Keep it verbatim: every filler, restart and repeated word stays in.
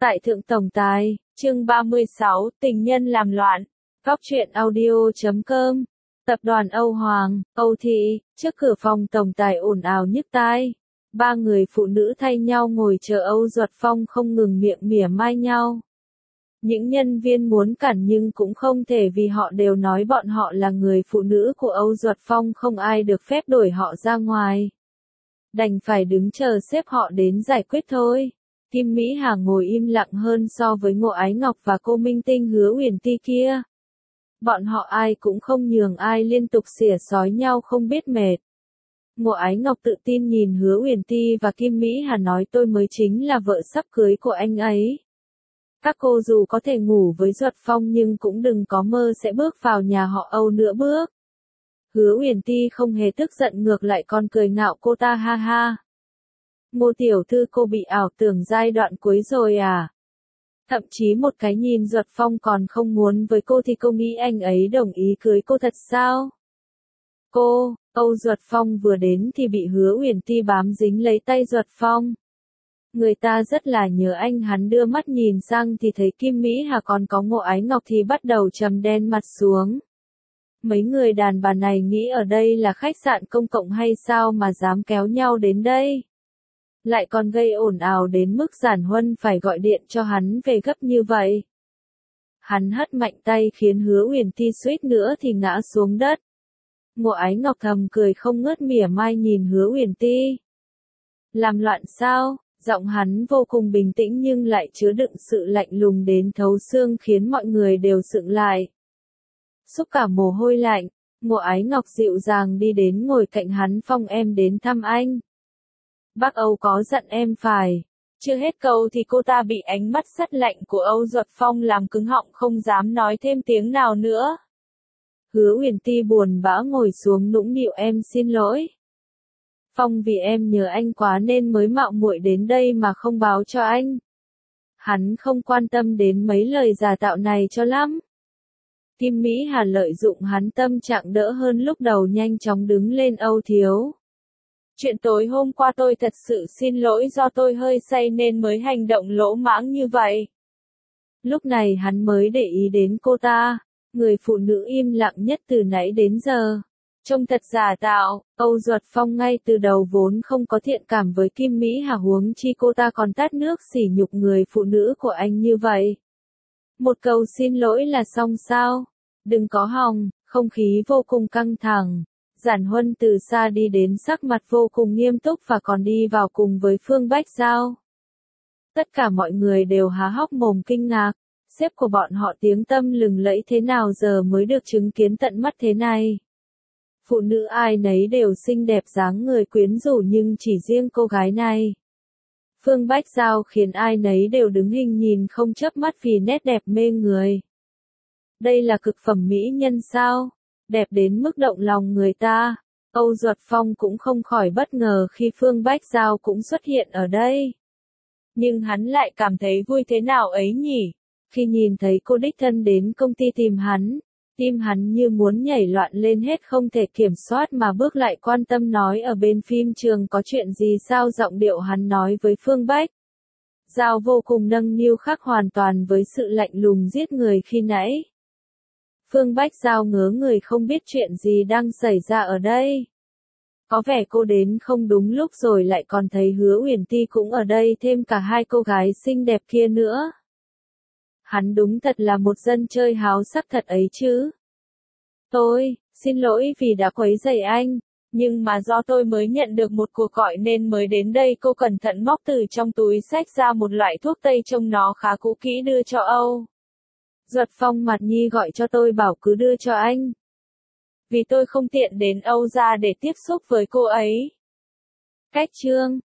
Tại Thượng Tổng Tài, chương ba mươi sáu, tình nhân làm loạn. Góc truyện audio chấm com. Tập đoàn Âu Hoàng, Âu Thị, trước cửa phòng tổng tài ồn ào nhức tai. Ba người phụ nữ thay nhau ngồi chờ Âu Duật Phong không ngừng miệng mỉa mai nhau. Những nhân viên muốn cản nhưng cũng không thể vì họ đều nói bọn họ là người phụ nữ của Âu Duật Phong, không ai được phép đuổi họ ra ngoài. Đành phải đứng chờ sếp họ đến giải quyết thôi. Kim Mỹ Hà ngồi im lặng hơn so với Ngộ Ái Ngọc và cô Minh Tinh Hứa Uyển Ti kia. Bọn họ ai cũng không nhường ai, liên tục xỉa xói nhau không biết mệt. Ngộ Ái Ngọc tự tin nhìn Hứa Uyển Ti và Kim Mỹ Hà nói, tôi mới chính là vợ sắp cưới của anh ấy. Các cô dù có thể ngủ với Duật Phong nhưng cũng đừng có mơ sẽ bước vào nhà họ Âu nữa bước. Hứa Uyển Ti không hề tức giận, ngược lại còn cười ngạo cô ta, ha ha. Ngô tiểu thư, cô bị ảo tưởng giai đoạn cuối rồi à? Thậm chí một cái nhìn Duật Phong còn không muốn với cô thì cô nghĩ anh ấy đồng ý cưới cô thật sao? Cô, Âu Duật Phong vừa đến thì bị Hứa Uyển Ti bám dính lấy tay Duật Phong. Người ta rất là nhớ anh, hắn đưa mắt nhìn sang thì thấy Kim Mỹ Hà còn có Ngộ Ái Ngọc thì bắt đầu trầm đen mặt xuống. Mấy người đàn bà này nghĩ ở đây là khách sạn công cộng hay sao mà dám kéo nhau đến đây? Lại còn gây ồn ào đến mức Giản Huân phải gọi điện cho hắn về gấp như vậy. Hắn hất mạnh tay khiến Hứa Uyển Ti suýt nữa thì ngã xuống đất. Ngộ Ái Ngọc thầm cười không ngớt, mỉa mai nhìn Hứa Uyển Ti. Làm loạn sao? Giọng hắn vô cùng bình tĩnh nhưng lại chứa đựng sự lạnh lùng đến thấu xương khiến mọi người đều sững lại. Xúc cả mồ hôi lạnh, Ngộ Ái Ngọc dịu dàng đi đến ngồi cạnh hắn. Phong, em đến thăm anh. Bác Âu có giận em phải. Chưa hết câu thì cô ta bị ánh mắt sắt lạnh của Âu Duật Phong làm cứng họng, không dám nói thêm tiếng nào nữa. Hứa Uyển Ti buồn bã ngồi xuống nũng nịu, em xin lỗi. Phong, vì em nhớ anh quá nên mới mạo muội đến đây mà không báo cho anh. Hắn không quan tâm đến mấy lời giả tạo này cho lắm. Kim Mỹ Hà lợi dụng hắn tâm trạng đỡ hơn lúc đầu, nhanh chóng đứng lên, Âu thiếu. Chuyện tối hôm qua tôi thật sự xin lỗi, do tôi hơi say nên mới hành động lỗ mãng như vậy. Lúc này hắn mới để ý đến cô ta, người phụ nữ im lặng nhất từ nãy đến giờ. Trông thật giả tạo. Âu Duật Phong ngay từ đầu vốn không có thiện cảm với Kim Mỹ Hà, huống chi cô ta còn tát nước sỉ nhục người phụ nữ của anh như vậy. Một câu xin lỗi là xong sao? Đừng có hòng. Không khí vô cùng căng thẳng. Giản Huân từ xa đi đến, sắc mặt vô cùng nghiêm túc và còn đi vào cùng với Phương Bách Giao. Tất cả mọi người đều há hốc mồm kinh ngạc, sếp của bọn họ tiếng tăm lừng lẫy thế nào giờ mới được chứng kiến tận mắt thế này. Phụ nữ ai nấy đều xinh đẹp, dáng người quyến rũ, nhưng chỉ riêng cô gái này. Phương Bách Giao khiến ai nấy đều đứng hình nhìn không chớp mắt vì nét đẹp mê người. Đây là cực phẩm mỹ nhân sao? Đẹp đến mức động lòng người ta. Âu Duật Phong cũng không khỏi bất ngờ khi Phương Bách Giao cũng xuất hiện ở đây. Nhưng hắn lại cảm thấy vui thế nào ấy nhỉ? Khi nhìn thấy cô đích thân đến công ty tìm hắn, tim hắn như muốn nhảy loạn lên hết, không thể kiểm soát mà bước lại quan tâm nói, ở bên phim trường có chuyện gì sao? Giọng điệu hắn nói với Phương Bách Giao vô cùng nâng niu, khác hoàn toàn với sự lạnh lùng giết người khi nãy. Phương Bách Giao ngớ người không biết chuyện gì đang xảy ra ở đây. Có vẻ cô đến không đúng lúc rồi, lại còn thấy Hứa Uyển Ti cũng ở đây, thêm cả hai cô gái xinh đẹp kia nữa. Hắn đúng thật là một dân chơi háo sắc thật ấy chứ. Tôi, xin lỗi vì đã quấy rầy anh, nhưng mà do tôi mới nhận được một cuộc gọi nên mới đến đây. Cô cẩn thận móc từ trong túi xách ra một loại thuốc tây trông nó khá cũ kỹ đưa cho Âu Duật Phong. Mặt Nhi gọi cho tôi bảo cứ đưa cho anh. Vì tôi không tiện đến Âu ra để tiếp xúc với cô ấy. Cách chương